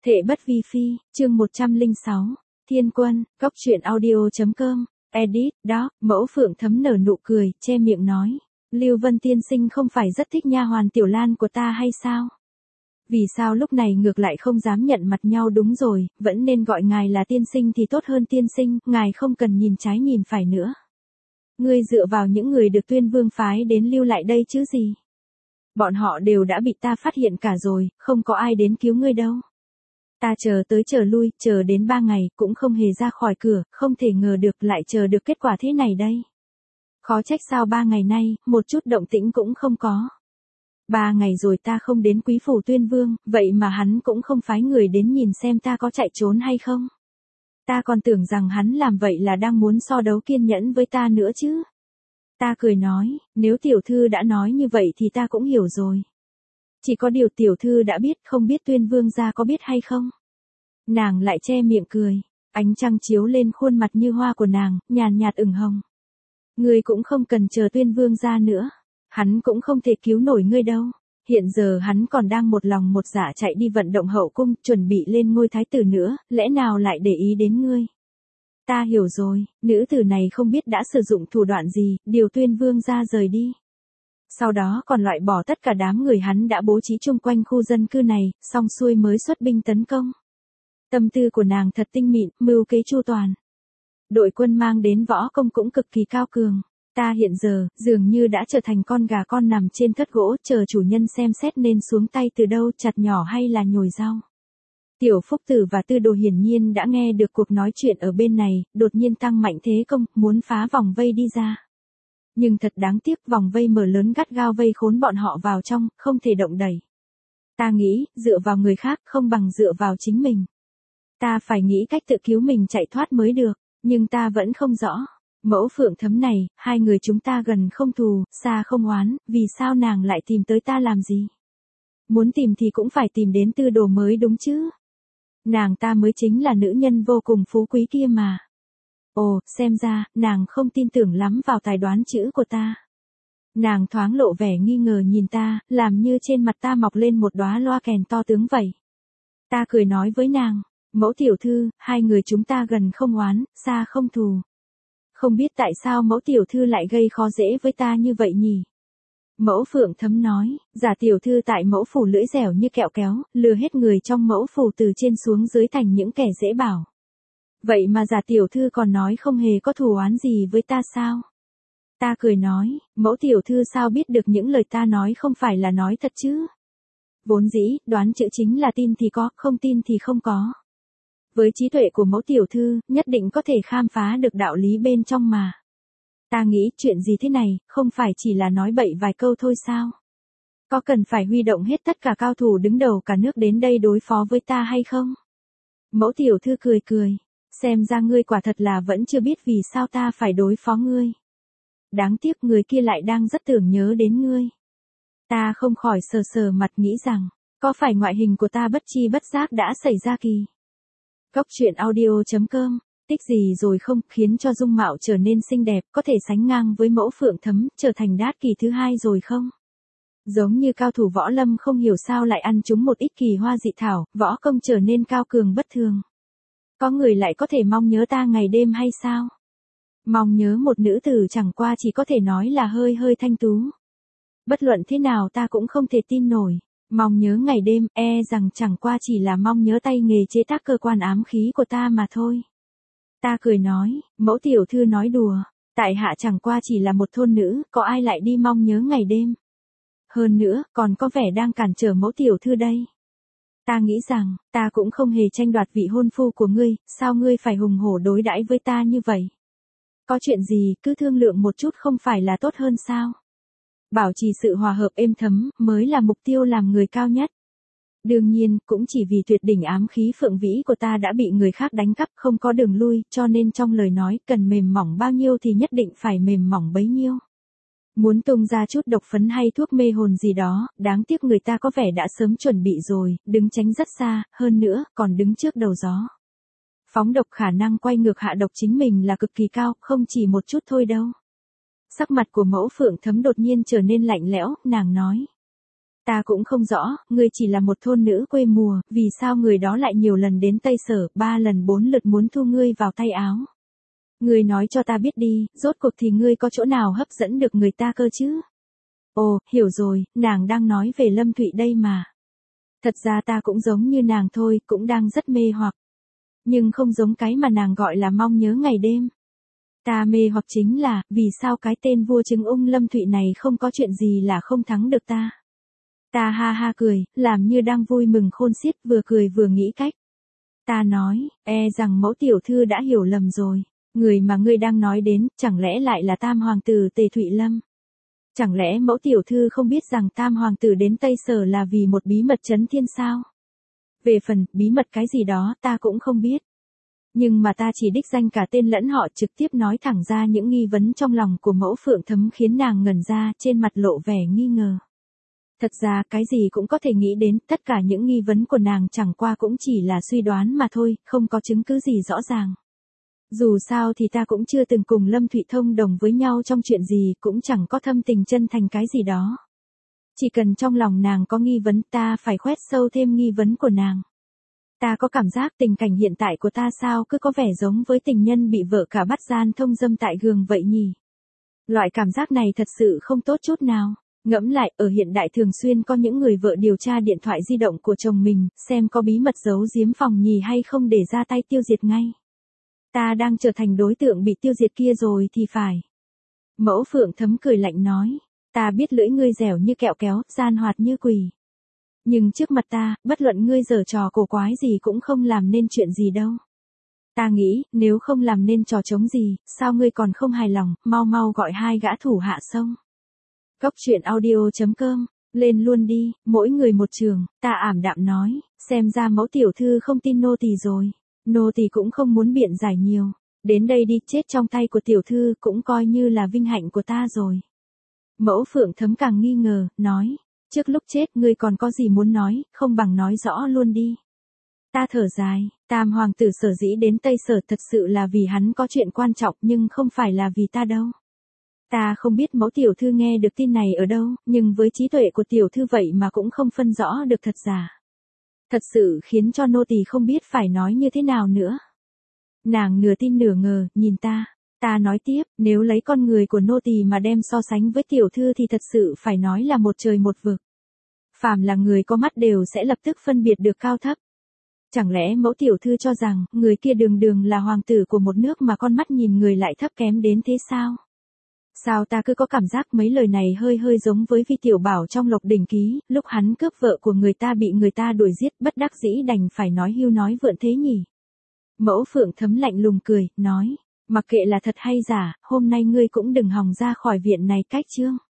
Thệ bất vi phi, chương 106. Thiên Quân, Cốc truyện audio.com, edit, đó, Mẫu Phượng Thấm nở nụ cười, che miệng nói. Lưu Vân tiên sinh không phải rất thích nha hoàn Tiểu Lan của ta hay sao? Vì sao lúc này ngược lại không dám nhận mặt nhau? Đúng rồi, vẫn nên gọi ngài là tiên sinh thì tốt hơn. Tiên sinh, ngài không cần nhìn trái nhìn phải nữa. Ngươi dựa vào những người được Tuyên Vương phái đến lưu lại đây chứ gì? Bọn họ đều đã bị ta phát hiện cả rồi, không có ai đến cứu ngươi đâu. Ta chờ tới chờ lui, chờ đến 3 ngày, cũng không hề ra khỏi cửa, không thể ngờ được lại chờ được kết quả thế này đây. Khó trách sao 3 ngày nay, một chút động tĩnh cũng không có. 3 ngày rồi ta không đến quý phủ Tuyên Vương, vậy mà hắn cũng không phái người đến nhìn xem ta có chạy trốn hay không. Ta còn tưởng rằng hắn làm vậy là đang muốn so đấu kiên nhẫn với ta nữa chứ. Ta cười nói, nếu tiểu thư đã nói như vậy thì ta cũng hiểu rồi. Chỉ có điều tiểu thư đã biết, không biết Tuyên Vương gia có biết hay không. Nàng lại che miệng cười, ánh trăng chiếu lên khuôn mặt như hoa của nàng, nhàn nhạt ửng hồng. Ngươi cũng không cần chờ Tuyên Vương gia nữa, hắn cũng không thể cứu nổi ngươi đâu. Hiện giờ hắn còn đang một lòng một dạ chạy đi vận động hậu cung, chuẩn bị lên ngôi thái tử nữa, lẽ nào lại để ý đến ngươi. Ta hiểu rồi, nữ tử này không biết đã sử dụng thủ đoạn gì, điều Tuyên Vương gia rời đi. Sau đó còn loại bỏ tất cả đám người hắn đã bố trí chung quanh khu dân cư này, xong xuôi mới xuất binh tấn công. Tâm tư của nàng thật tinh mịn, mưu kế chu toàn. Đội quân mang đến võ công cũng cực kỳ cao cường. Ta hiện giờ, dường như đã trở thành con gà con nằm trên thất gỗ, chờ chủ nhân xem xét nên xuống tay từ đâu, chặt nhỏ hay là nhồi rau. Tiểu Phúc Tử và Tư Đồ hiển nhiên đã nghe được cuộc nói chuyện ở bên này, đột nhiên tăng mạnh thế công, muốn phá vòng vây đi ra. Nhưng thật đáng tiếc, vòng vây mở lớn gắt gao vây khốn bọn họ vào trong, không thể động đẩy. Ta nghĩ, dựa vào người khác không bằng dựa vào chính mình. Ta phải nghĩ cách tự cứu mình chạy thoát mới được, nhưng ta vẫn không rõ. Mẫu Phượng Thấm này, hai người chúng ta gần không thù, xa không oán, vì sao nàng lại tìm tới ta làm gì? Muốn tìm thì cũng phải tìm đến Tư Đồ mới đúng chứ. Nàng ta mới chính là nữ nhân vô cùng phú quý kia mà. Ồ, xem ra, nàng không tin tưởng lắm vào tài đoán chữ của ta. Nàng thoáng lộ vẻ nghi ngờ nhìn ta, làm như trên mặt ta mọc lên một đóa loa kèn to tướng vậy. Ta cười nói với nàng, Mẫu tiểu thư, hai người chúng ta gần không oán, xa không thù. Không biết tại sao Mẫu tiểu thư lại gây khó dễ với ta như vậy nhỉ? Mẫu Phượng Thấm nói, giả tiểu thư tại mẫu phủ lưỡi dẻo như kẹo kéo, lừa hết người trong mẫu phủ từ trên xuống dưới thành những kẻ dễ bảo. Vậy mà giả tiểu thư còn nói không hề có thù oán gì với ta sao? Ta cười nói, mẫu tiểu thư sao biết được những lời ta nói không phải là nói thật chứ? Vốn dĩ, đoán chữ chính là tin thì có, không tin thì không có. Với trí tuệ của mẫu tiểu thư, nhất định có thể khám phá được đạo lý bên trong mà. Ta nghĩ chuyện gì thế này, không phải chỉ là nói bậy vài câu thôi sao? Có cần phải huy động hết tất cả cao thủ đứng đầu cả nước đến đây đối phó với ta hay không? Mẫu tiểu thư cười cười, xem ra ngươi quả thật là vẫn chưa biết vì sao ta phải đối phó ngươi. Đáng tiếc người kia lại đang rất tưởng nhớ đến ngươi. Ta không khỏi sờ sờ mặt nghĩ rằng, có phải ngoại hình của ta bất chi bất giác đã xảy ra kỳ? Cốc truyện audio.com, tích gì rồi không, khiến cho dung mạo trở nên xinh đẹp, có thể sánh ngang với Mẫu Phượng Thấm, trở thành đát kỳ thứ hai rồi không? Giống như cao thủ võ lâm không hiểu sao lại ăn trúng một ít kỳ hoa dị thảo, võ công trở nên cao cường bất thường. Có người lại có thể mong nhớ ta ngày đêm hay sao? Mong nhớ một nữ tử chẳng qua chỉ có thể nói là hơi hơi thanh tú. Bất luận thế nào ta cũng không thể tin nổi. Mong nhớ ngày đêm, rằng chẳng qua chỉ là mong nhớ tay nghề chế tác cơ quan ám khí của ta mà thôi. Ta cười nói, mẫu tiểu thư nói đùa, tại hạ chẳng qua chỉ là một thôn nữ, có ai lại đi mong nhớ ngày đêm. Hơn nữa, còn có vẻ đang cản trở mẫu tiểu thư đây. Ta nghĩ rằng, ta cũng không hề tranh đoạt vị hôn phu của ngươi, sao ngươi phải hùng hổ đối đãi với ta như vậy? Có chuyện gì, cứ thương lượng một chút không phải là tốt hơn sao? Bảo trì sự hòa hợp êm thấm, mới là mục tiêu làm người cao nhất. Đương nhiên, cũng chỉ vì tuyệt đỉnh ám khí phượng vĩ của ta đã bị người khác đánh cắp không có đường lui, cho nên trong lời nói, cần mềm mỏng bao nhiêu thì nhất định phải mềm mỏng bấy nhiêu. Muốn tung ra chút độc phấn hay thuốc mê hồn gì đó, đáng tiếc người ta có vẻ đã sớm chuẩn bị rồi, đứng tránh rất xa, hơn nữa, còn đứng trước đầu gió. Phóng độc khả năng quay ngược hạ độc chính mình là cực kỳ cao, không chỉ một chút thôi đâu. Sắc mặt của Mẫu Phượng Thấm đột nhiên trở nên lạnh lẽo, nàng nói. Ta cũng không rõ, ngươi chỉ là một thôn nữ quê mùa, vì sao người đó lại nhiều lần đến Tây Sở, 3 lần 4 lượt muốn thu ngươi vào tay áo. Ngươi nói cho ta biết đi, rốt cuộc thì ngươi có chỗ nào hấp dẫn được người ta cơ chứ? Ồ, hiểu rồi, nàng đang nói về Lâm Thụy đây mà. Thật ra ta cũng giống như nàng thôi, cũng đang rất mê hoặc. Nhưng không giống cái mà nàng gọi là mong nhớ ngày đêm. Ta mê hoặc chính là, vì sao cái tên vua trứng ung Lâm Thụy này không có chuyện gì là không thắng được ta. Ta ha ha cười, làm như đang vui mừng khôn xiết, vừa cười vừa nghĩ cách. Ta nói, rằng mẫu tiểu thư đã hiểu lầm rồi. Người mà ngươi đang nói đến, chẳng lẽ lại là tam hoàng tử Tề Thụy Lâm? Chẳng lẽ mẫu tiểu thư không biết rằng tam hoàng tử đến Tây Sở là vì một bí mật chấn thiên sao? Về phần, bí mật cái gì đó, ta cũng không biết. Nhưng mà ta chỉ đích danh cả tên lẫn họ, trực tiếp nói thẳng ra những nghi vấn trong lòng của mẫu Phượng Thấm, khiến nàng ngẩn ra, trên mặt lộ vẻ nghi ngờ. Thật ra cái gì cũng có thể nghĩ đến, tất cả những nghi vấn của nàng chẳng qua cũng chỉ là suy đoán mà thôi, không có chứng cứ gì rõ ràng. Dù sao thì ta cũng chưa từng cùng Lâm Thụy thông đồng với nhau trong chuyện gì, cũng chẳng có thâm tình chân thành cái gì đó. Chỉ cần trong lòng nàng có nghi vấn, ta phải khoét sâu thêm nghi vấn của nàng. Ta có cảm giác tình cảnh hiện tại của ta sao cứ có vẻ giống với tình nhân bị vợ cả bắt gian thông dâm tại giường vậy nhỉ? Loại cảm giác này thật sự không tốt chút nào. Ngẫm lại, ở hiện đại thường xuyên có những người vợ điều tra điện thoại di động của chồng mình, xem có bí mật giấu giếm phòng nhì hay không để ra tay tiêu diệt ngay. Ta đang trở thành đối tượng bị tiêu diệt kia rồi thì phải. Mẫu Phượng Thấm cười lạnh nói, ta biết lưỡi ngươi dẻo như kẹo kéo, gian hoạt như quỷ. Nhưng trước mặt ta, bất luận ngươi giở trò cổ quái gì cũng không làm nên chuyện gì đâu. Ta nghĩ, nếu không làm nên trò trống gì, sao ngươi còn không hài lòng, mau mau gọi 2 gã thủ hạ xông. Cốc truyện audio.com, lên luôn đi, mỗi người một trường, ta ảm đạm nói, xem ra mẫu tiểu thư không tin nô tỳ rồi. Nô tỳ cũng không muốn biện giải nhiều, đến đây đi, chết trong tay của tiểu thư cũng coi như là vinh hạnh của ta rồi. Mẫu Phượng Thấm càng nghi ngờ, nói, trước lúc chết ngươi còn có gì muốn nói, không bằng nói rõ luôn đi. Ta thở dài, tam hoàng tử sở dĩ đến Tây Sở thật sự là vì hắn có chuyện quan trọng nhưng không phải là vì ta đâu. Ta không biết mẫu tiểu thư nghe được tin này ở đâu, nhưng với trí tuệ của tiểu thư vậy mà cũng không phân rõ được thật giả. Thật sự khiến cho nô tỳ không biết phải nói như thế nào nữa. Nàng nửa tin nửa ngờ, nhìn ta. Ta nói tiếp, nếu lấy con người của nô tỳ mà đem so sánh với tiểu thư thì thật sự phải nói là một trời một vực. Phàm là người có mắt đều sẽ lập tức phân biệt được cao thấp. Chẳng lẽ mẫu tiểu thư cho rằng, người kia đường đường là hoàng tử của một nước mà con mắt nhìn người lại thấp kém đến thế sao? Sao ta cứ có cảm giác mấy lời này hơi hơi giống với Vi Tiểu Bảo trong Lộc Đỉnh Ký, lúc hắn cướp vợ của người ta bị người ta đuổi giết, bất đắc dĩ đành phải nói hưu nói vượn thế nhỉ. Mẫu Phượng Thấm lạnh lùng cười, nói, mặc kệ là thật hay giả, hôm nay ngươi cũng đừng hòng ra khỏi viện này cách chương.